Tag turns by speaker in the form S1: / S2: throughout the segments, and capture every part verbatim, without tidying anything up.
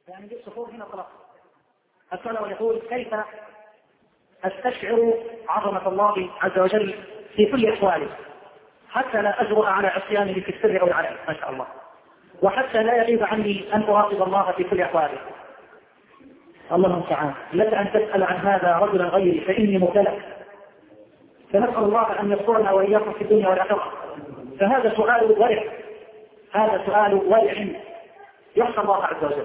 S1: يعني نجيب صفور هنا خلاص. السؤال يقول: كيف استشعر عظمة الله عز وجل في كل احوالي حتى لا اجرؤ على عصيانه في السر او العلن؟ ما شاء الله. وحتى لا يغيب عني ان اراقب الله في كل احوالي. الله المستعان. لك ان تسال عن هذا رجلا غيري فاني مبتلى. فنسال الله ان يسترنا واياكم في الدنيا والاخره. فهذا سؤال ورع، هذا سؤال ورع يخشى الله عز وجل.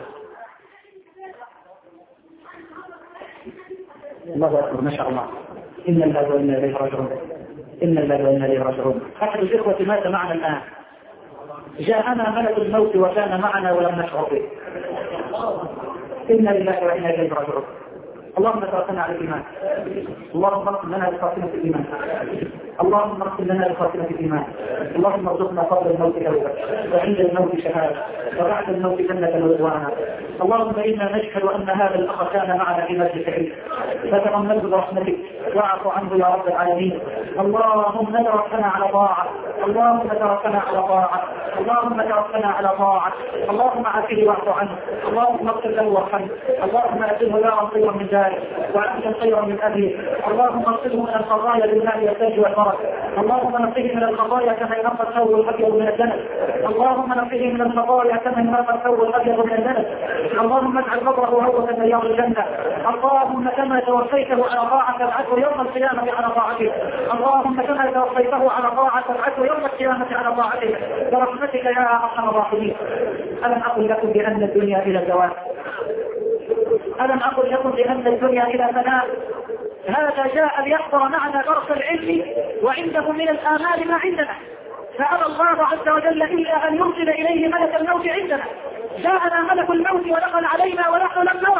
S1: الله اكبر، ما شاء الله. ان الله وانا اليه راجعون، ان الله وانا اليه راجعون. احد الاخوه مات معنا الان، جاءنا ملك الموت وكان معنا ولم نشعر به. إنا لله وإنا إليه راجعون. اللهم توفنا على الإيمان، اللهم اغفر لنا بخاتمة الإيمان، اللهم اغفر لنا بخاتمة الإيمان، اللهم ارزقنا قبل الموت توبة وعند الموت شهادة وبعد الموت جنة ورضوانا. اللهم إنا نشهد أن هذا الأخ كان معنا في مسجد العلم، فتغمده برحمتك واعف عنه يا رب العالمين. اللهم توفنا على طاعة، اللهم توفنا على طاعة، اللهم توفنا على طاعة، اللهم عافيه واعف عنه، اللهم اغفر له وارحمه، اللهم أجله دارا خيرا من ذلك وأحسن خيرا من أبيه، اللهم اغسله من الخطايا بالماء والثلج والبرد، اللهم نقيه من الخطايا كما ينقى الثوب الأبيض من الدنس، اللهم نقيه من الخطايا كما ينقى الثوب الأبيض من الدنس، اللهم اجعل قبره هوة من رياض الجنة، اللهم كما توفيته على طاعة العدو يوم القيامة على طاعته، اللهم كما توفيته على طاعة العدو يوم القيامة على طاعته برحمتك يا أرحم الراحمين. ألم أقل لكم بأن الدنيا إلى زوال؟ ألم أقل لكم بأن الدنيا إلى فناء؟ هذا جاء ليحضر معنا درس العلم وعنده من الآمال ما عندنا، فأبى الله عز وجل إلا أن يرسل إليه ملك الموت عندنا. جاءنا ملك الموت ودخل علينا ونحن لم نرى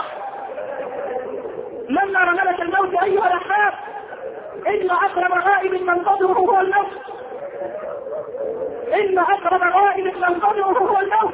S1: لم نرى ملك الموت أيها الأحباب. إن أقرب غائب منتظره هو الموت، إن أقرب غائب منتظره هو الموت.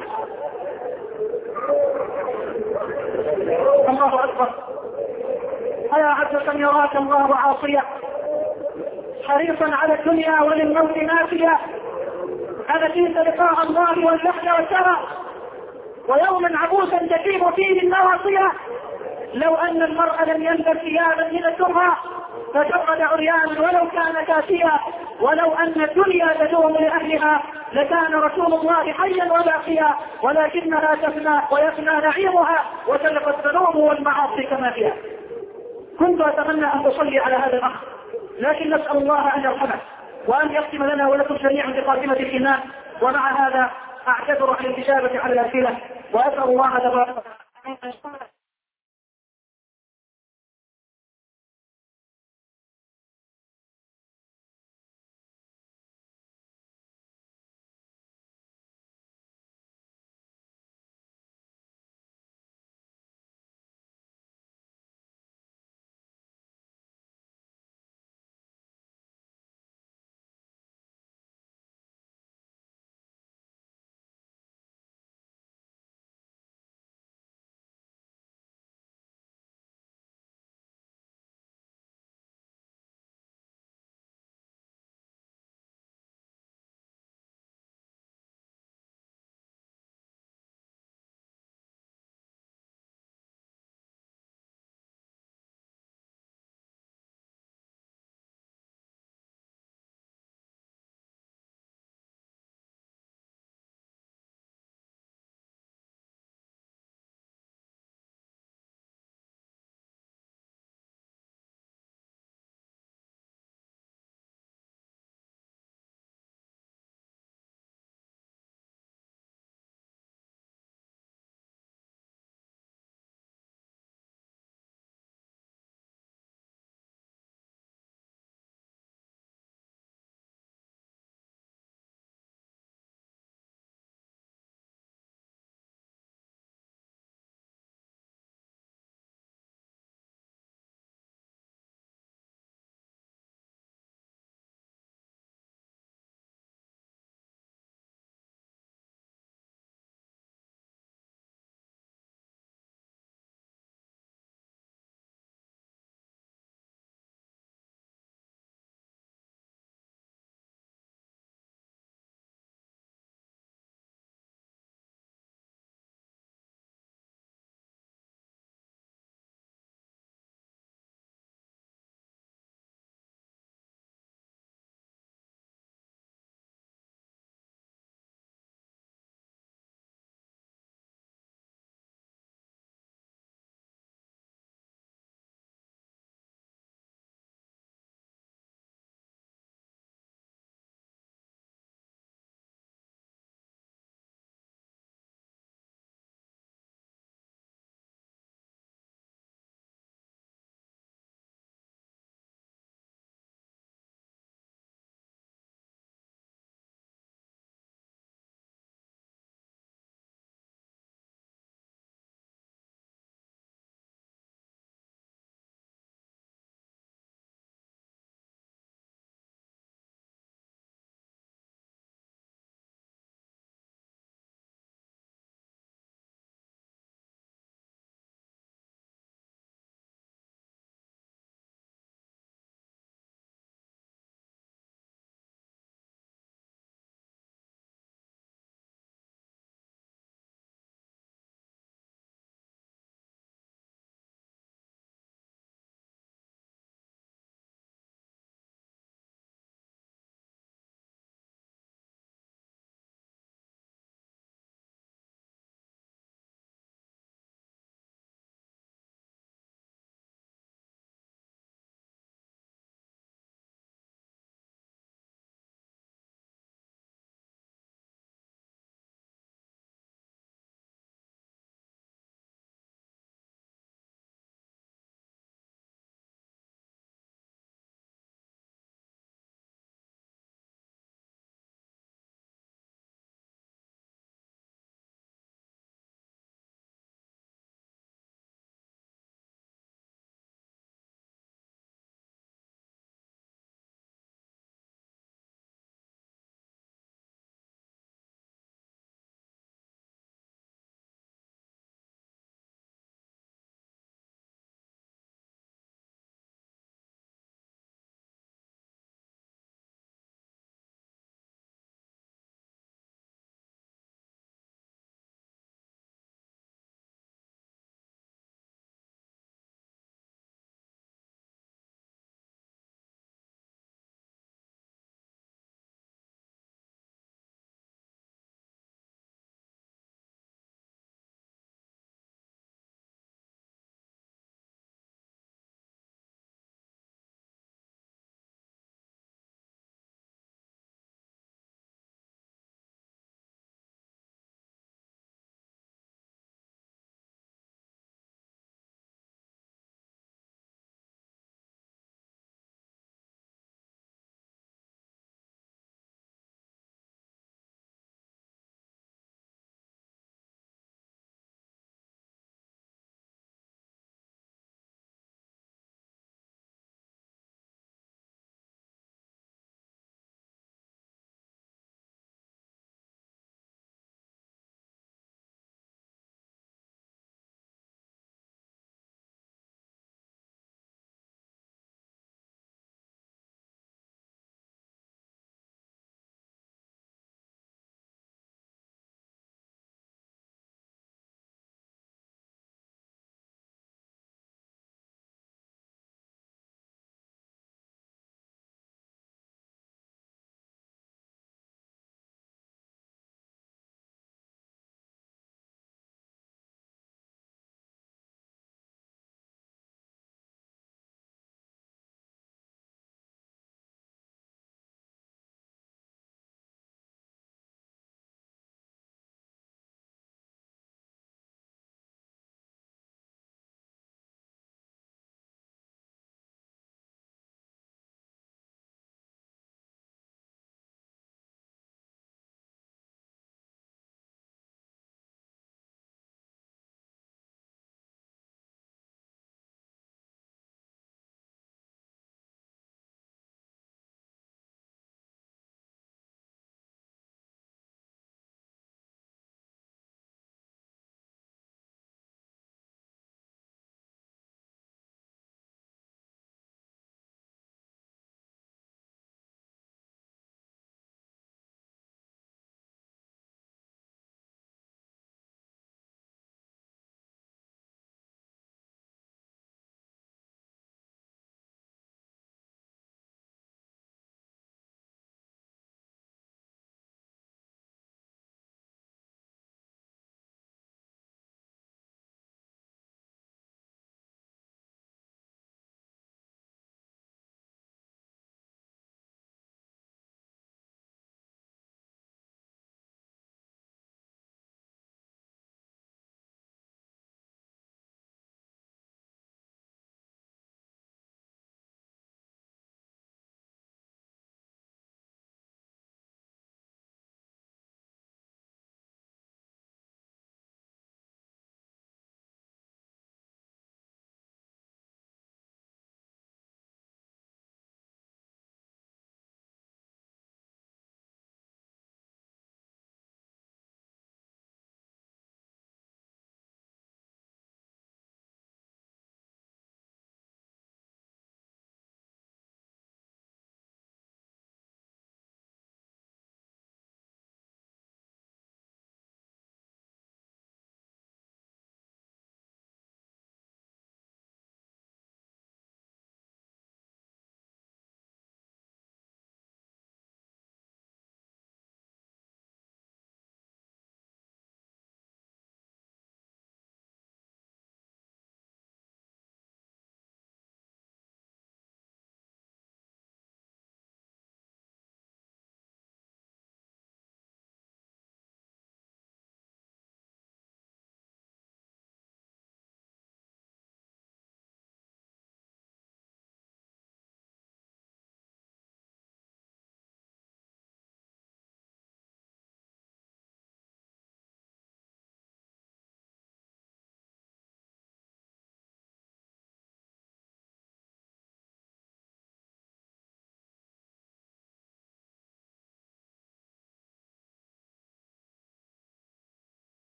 S1: الله أكبر. أيا عبد أن يراك الله عاصيا حريصا على الدنيا وللموت ناسيا، أنسيت لقاء الله واللحن والشرى ويوما عبوسا تجيب فيه النواصية. لو أن المرء لم يلبس ثيابا من الدرة فجرد عريانا ولو كان كاسيا، ولو أن الدنيا تدوم لأهلها لكان رسول الله حيا وباقيا، ولكنها تفنى ويفنى نعيمها وتلقى الذنوب والمعاصي كما فيها. كنت أتمنى أن أصلي على هذا الأخ، لكن نسأل الله أن يرحمه وأن يختم لنا ولكم جميعا بخاتمة الإيمان. ومع هذا أعتذر عن الإجابة على الأسئلة وأسأل الله تبارك وتعالى